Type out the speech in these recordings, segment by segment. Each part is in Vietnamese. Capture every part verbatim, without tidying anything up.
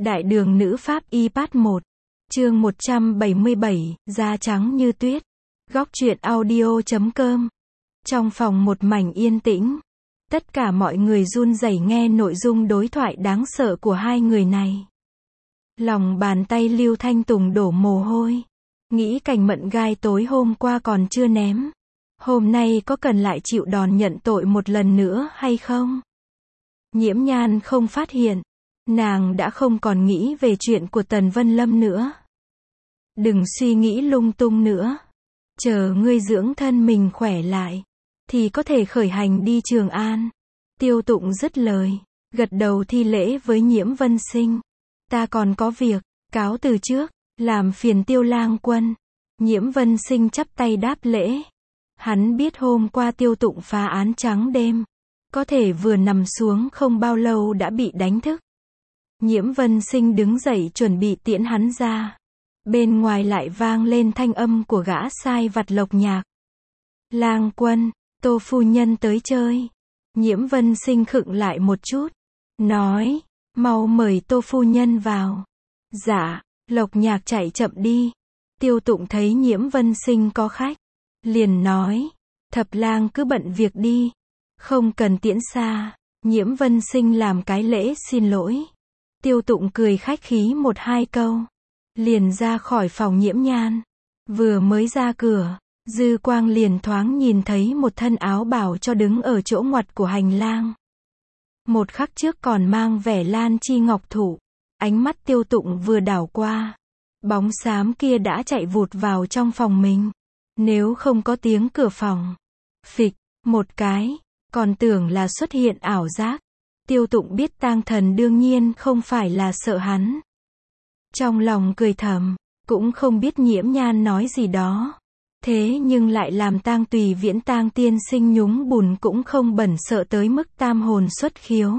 Đại đường nữ pháp y part một. Chương một trăm bảy mươi bảy, da trắng như tuyết. Góc truyện audio chấm com. Trong phòng một mảnh yên tĩnh, tất cả mọi người run rẩy nghe nội dung đối thoại đáng sợ của hai người này. Lòng bàn tay Lưu Thanh Tùng đổ mồ hôi. Nghĩ Cảnh Mận Gai tối hôm qua còn chưa ném. Hôm nay có cần lại chịu đòn nhận tội một lần nữa hay không? Nhiễm Nhan không phát hiện. Nàng đã không còn nghĩ về chuyện của Tần Vân Lâm nữa. Đừng suy nghĩ lung tung nữa. Chờ ngươi dưỡng thân mình khỏe lại, thì có thể khởi hành đi Trường An. Tiêu Tụng dứt lời, gật đầu thi lễ với Nhiễm Vân Sinh. Ta còn có việc, cáo từ trước, làm phiền Tiêu lang quân. Nhiễm Vân Sinh chắp tay đáp lễ. Hắn biết hôm qua Tiêu Tụng phá án trắng đêm, có thể vừa nằm xuống không bao lâu đã bị đánh thức. Nhiễm Vân Sinh đứng dậy chuẩn bị tiễn hắn ra. Bên ngoài lại vang lên thanh âm của gã sai vặt Lộc Nhạc. Lang quân, Tô phu nhân tới chơi. Nhiễm Vân Sinh khựng lại một chút, nói, mau mời Tô phu nhân vào. Dạ. Lộc Nhạc chạy chậm đi. Tiêu Tụng thấy Nhiễm Vân Sinh có khách, liền nói, Thập lang cứ bận việc đi, không cần tiễn xa. Nhiễm Vân Sinh làm cái lễ xin lỗi. Tiêu Tụng cười khách khí một hai câu, liền ra khỏi phòng Nhiễm Nhan. Vừa mới ra cửa, dư quang liền thoáng nhìn thấy một thân áo bào cho đứng ở chỗ ngoặt của hành lang. Một khắc trước còn mang vẻ lan chi ngọc thụ. Ánh mắt Tiêu Tụng vừa đảo qua, bóng xám kia đã chạy vụt vào trong phòng mình. Nếu không có tiếng cửa phòng phịch một cái, còn tưởng là xuất hiện ảo giác. Tiêu Tụng biết Tang Thần đương nhiên không phải là sợ hắn. Trong lòng cười thầm, cũng không biết Nhiễm Nhan nói gì đó. Thế nhưng lại làm Tang Tùy Viễn Tang tiên sinh nhúng bùn cũng không bẩn sợ tới mức tam hồn xuất khiếu.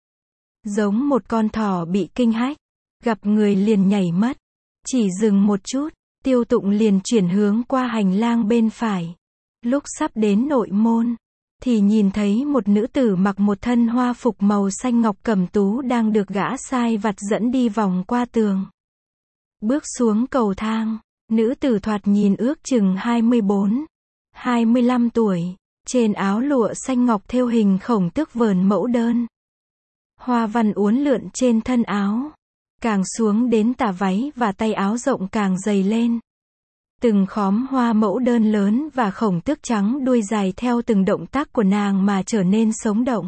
Giống một con thỏ bị kinh hách, gặp người liền nhảy mất. Chỉ dừng một chút, Tiêu Tụng liền chuyển hướng qua hành lang bên phải. Lúc sắp đến nội môn, thì nhìn thấy một nữ tử mặc một thân hoa phục màu xanh ngọc cẩm tú đang được gã sai vặt dẫn đi vòng qua tường. Bước xuống cầu thang, nữ tử thoạt nhìn ước chừng hai mươi bốn, hai mươi lăm tuổi, trên áo lụa xanh ngọc thêu hình khổng tước vờn mẫu đơn. Hoa văn uốn lượn trên thân áo, càng xuống đến tà váy và tay áo rộng càng dày lên. Từng khóm hoa mẫu đơn lớn và khổng tước trắng đuôi dài theo từng động tác của nàng mà trở nên sống động.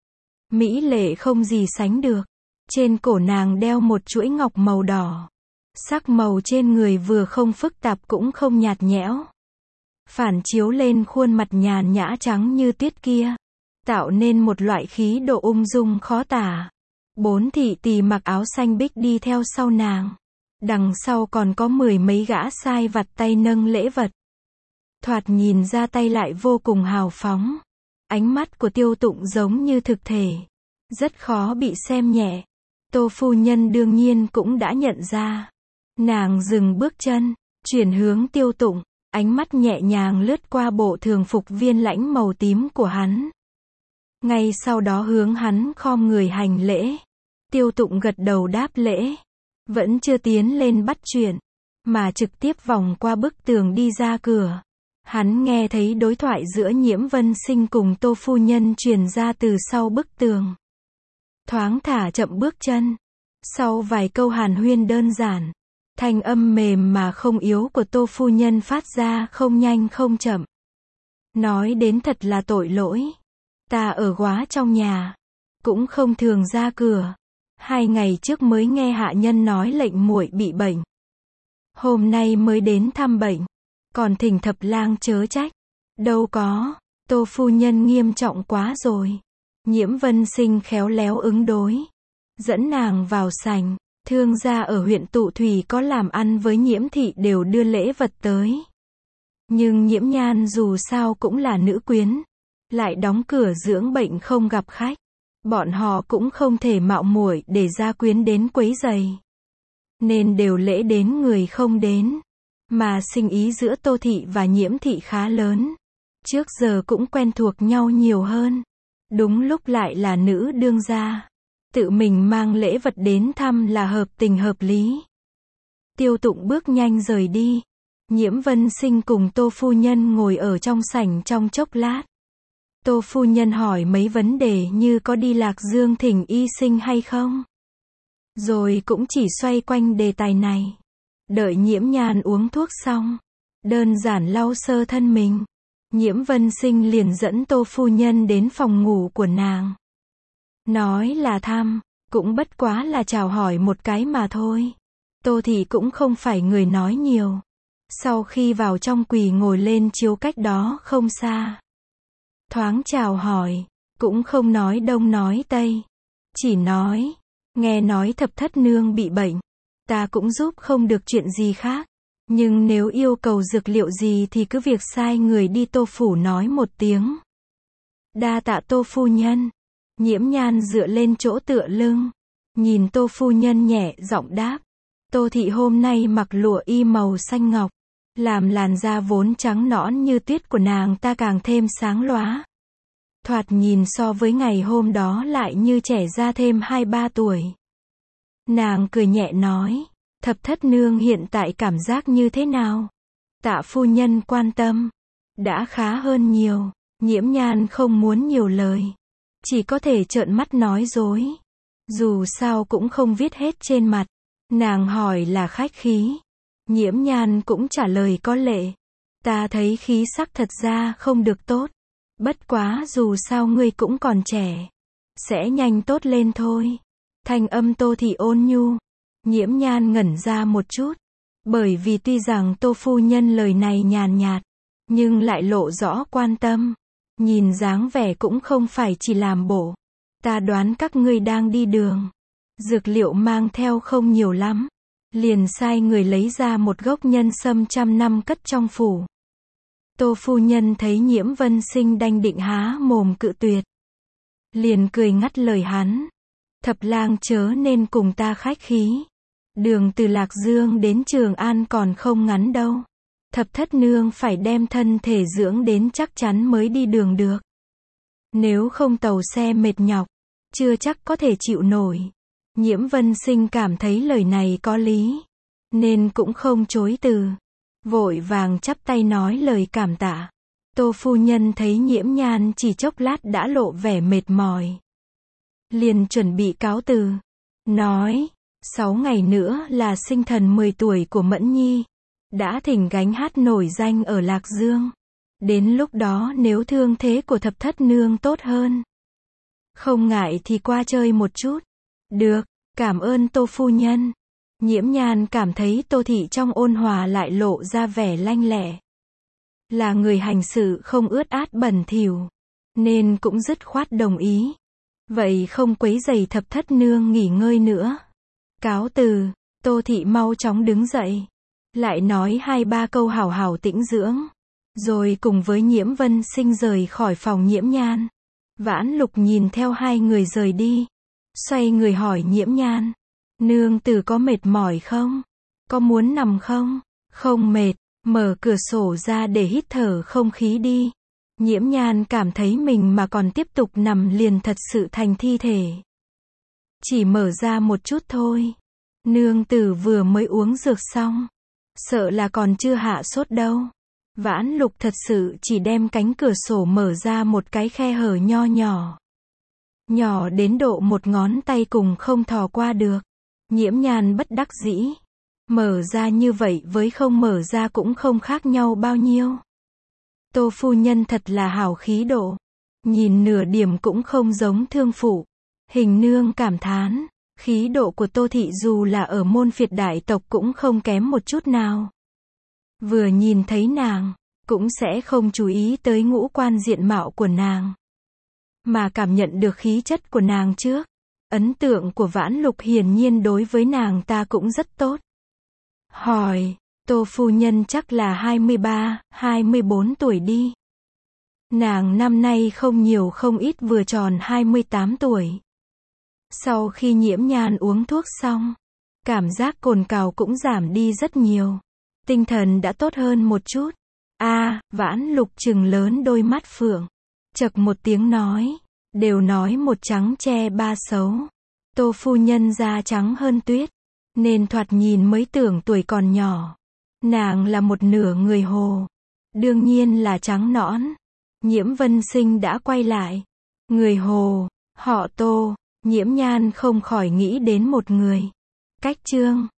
Mỹ lệ không gì sánh được. Trên cổ nàng đeo một chuỗi ngọc màu đỏ. Sắc màu trên người vừa không phức tạp cũng không nhạt nhẽo. Phản chiếu lên khuôn mặt nhàn nhã trắng như tuyết kia, tạo nên một loại khí độ ung dung khó tả. Bốn thị tỳ mặc áo xanh bích đi theo sau nàng. Đằng sau còn có mười mấy gã sai vặt tay nâng lễ vật. Thoạt nhìn ra tay lại vô cùng hào phóng. Ánh mắt của Tiêu Tụng giống như thực thể, rất khó bị xem nhẹ. Tô phu nhân đương nhiên cũng đã nhận ra. Nàng dừng bước chân, chuyển hướng Tiêu Tụng, ánh mắt nhẹ nhàng lướt qua bộ thường phục viên lãnh màu tím của hắn. Ngay sau đó hướng hắn khom người hành lễ. Tiêu Tụng gật đầu đáp lễ. Vẫn chưa tiến lên bắt chuyện, mà trực tiếp vòng qua bức tường đi ra cửa. Hắn nghe thấy đối thoại giữa Nhiễm Vân Sinh cùng Tô phu nhân truyền ra từ sau bức tường. Thoáng thả chậm bước chân. Sau vài câu hàn huyên đơn giản, thanh âm mềm mà không yếu của Tô phu nhân phát ra không nhanh không chậm. Nói đến thật là tội lỗi. Ta ở góa trong nhà, cũng không thường ra cửa. Hai ngày trước mới nghe hạ nhân nói lệnh muội bị bệnh. Hôm nay mới đến thăm bệnh. Còn thỉnh thập lang chớ trách. Đâu có, Tô phu nhân nghiêm trọng quá rồi. Nhiễm Vân Sinh khéo léo ứng đối. Dẫn nàng vào sảnh. Thương gia ở huyện Tụ Thủy có làm ăn với Nhiễm thị đều đưa lễ vật tới. Nhưng Nhiễm Nhan dù sao cũng là nữ quyến, lại đóng cửa dưỡng bệnh không gặp khách. Bọn họ cũng không thể mạo muội để gia quyến đến quấy rầy. Nên đều lễ đến người không đến. Mà sinh ý giữa Tô thị và Nhiễm thị khá lớn. Trước giờ cũng quen thuộc nhau nhiều hơn. Đúng lúc lại là nữ đương gia. Tự mình mang lễ vật đến thăm là hợp tình hợp lý. Tiêu Tụng bước nhanh rời đi. Nhiễm Vân Sinh cùng Tô phu nhân ngồi ở trong sảnh trong chốc lát. Tô phu nhân hỏi mấy vấn đề như có đi Lạc Dương thỉnh y sinh hay không. Rồi cũng chỉ xoay quanh đề tài này. Đợi Nhiễm Nhan uống thuốc xong, đơn giản lau sơ thân mình, Nhiễm Vân Sinh liền dẫn Tô phu nhân đến phòng ngủ của nàng. Nói là thăm, cũng bất quá là chào hỏi một cái mà thôi. Tô thị cũng không phải người nói nhiều. Sau khi vào trong quỳ ngồi lên chiếu cách đó không xa. Thoáng chào hỏi, cũng không nói đông nói tây. Chỉ nói, nghe nói thập thất nương bị bệnh. Ta cũng giúp không được chuyện gì khác. Nhưng nếu yêu cầu dược liệu gì thì cứ việc sai người đi Tô phủ nói một tiếng. Đa tạ Tô phu nhân. Nhiễm Nhan dựa lên chỗ tựa lưng. Nhìn Tô phu nhân nhẹ giọng đáp. Tô thị hôm nay mặc lụa y màu xanh ngọc. Làm làn da vốn trắng nõn như tuyết của nàng ta càng thêm sáng lóa. Thoạt nhìn so với ngày hôm đó lại như trẻ ra thêm hai ba tuổi. Nàng cười nhẹ nói. Thập thất nương hiện tại cảm giác như thế nào? Tạ phu nhân quan tâm. Đã khá hơn nhiều. Nhiễm Nhan không muốn nhiều lời. Chỉ có thể trợn mắt nói dối. Dù sao cũng không viết hết trên mặt. Nàng hỏi là khách khí. Nhiễm Nhan cũng trả lời có lệ. Ta thấy khí sắc thật ra không được tốt. Bất quá dù sao ngươi cũng còn trẻ. Sẽ nhanh tốt lên thôi. Thanh âm Tô thị ôn nhu. Nhiễm Nhan ngẩn ra một chút. Bởi vì tuy rằng Tô phu nhân lời này nhàn nhạt. Nhưng lại lộ rõ quan tâm. Nhìn dáng vẻ cũng không phải chỉ làm bộ. Ta đoán các ngươi đang đi đường. Dược liệu mang theo không nhiều lắm. Liền sai người lấy ra một gốc nhân sâm trăm năm cất trong phủ. Tô phu nhân thấy Nhiễm Vân Sinh đanh định há mồm cự tuyệt. Liền cười ngắt lời hắn. Thập lang chớ nên cùng ta khách khí. Đường từ Lạc Dương đến Trường An còn không ngắn đâu. Thập thất nương phải đem thân thể dưỡng đến chắc chắn mới đi đường được. Nếu không tàu xe mệt nhọc, chưa chắc có thể chịu nổi. Nhiễm Vân Sinh cảm thấy lời này có lý, nên cũng không chối từ. Vội vàng chắp tay nói lời cảm tạ. Tô phu nhân thấy Nhiễm Nhan chỉ chốc lát đã lộ vẻ mệt mỏi. Liền chuẩn bị cáo từ. Nói, sáu ngày nữa là sinh thần mười tuổi của Mẫn Nhi. Đã thỉnh gánh hát nổi danh ở Lạc Dương. Đến lúc đó nếu thương thế của thập thất nương tốt hơn. Không ngại thì qua chơi một chút. Được, cảm ơn Tô phu nhân. Nhiễm Nhan cảm thấy Tô thị trong ôn hòa lại lộ ra vẻ lanh lẹ. Là người hành sự không ướt át bẩn thỉu. Nên cũng dứt khoát đồng ý. Vậy không quấy rầy thập thất nương nghỉ ngơi nữa. Cáo từ, Tô thị mau chóng đứng dậy. Lại nói hai ba câu hảo hảo tĩnh dưỡng. Rồi cùng với Nhiễm Vân Sinh rời khỏi phòng Nhiễm Nhan. Vãn Lục nhìn theo hai người rời đi. Xoay người hỏi Nhiễm Nhan. Nương tử có mệt mỏi không? Có muốn nằm không? Không mệt, mở cửa sổ ra để hít thở không khí đi. Nhiễm Nhan cảm thấy mình mà còn tiếp tục nằm liền thật sự thành thi thể. Chỉ mở ra một chút thôi. Nương tử vừa mới uống dược xong. Sợ là còn chưa hạ sốt đâu. Vãn Lục thật sự chỉ đem cánh cửa sổ mở ra một cái khe hở nho nhỏ. Nhỏ đến độ một ngón tay cùng không thò qua được. Nhiễm Nhan bất đắc dĩ. Mở ra như vậy với không mở ra cũng không khác nhau bao nhiêu. Tô phu nhân thật là hảo khí độ. Nhìn nửa điểm cũng không giống thương phụ. Hình nương cảm thán. Khí độ của Tô thị dù là ở môn phiệt đại tộc cũng không kém một chút nào. Vừa nhìn thấy nàng, cũng sẽ không chú ý tới ngũ quan diện mạo của nàng. Mà cảm nhận được khí chất của nàng trước. Ấn tượng của Vãn Lục hiển nhiên đối với nàng ta cũng rất tốt. Hỏi, Tô phu nhân chắc là hai mươi ba, hai mươi bốn tuổi đi. Nàng năm nay không nhiều không ít vừa tròn hai mươi tám tuổi. Sau khi Nhiễm Nhan uống thuốc xong, cảm giác cồn cào cũng giảm đi rất nhiều. Tinh thần đã tốt hơn một chút. A, à, Vãn Lục trừng lớn đôi mắt phượng. Chậc một tiếng nói. Đều nói một trắng che ba xấu. Tô phu nhân da trắng hơn tuyết, nên thoạt nhìn mới tưởng tuổi còn nhỏ. Nàng là một nửa người Hồ, đương nhiên là trắng nõn. Nhiễm Vân Sinh đã quay lại. Người Hồ, họ Tô, Nhiễm Nhan không khỏi nghĩ đến một người. Cách Trương,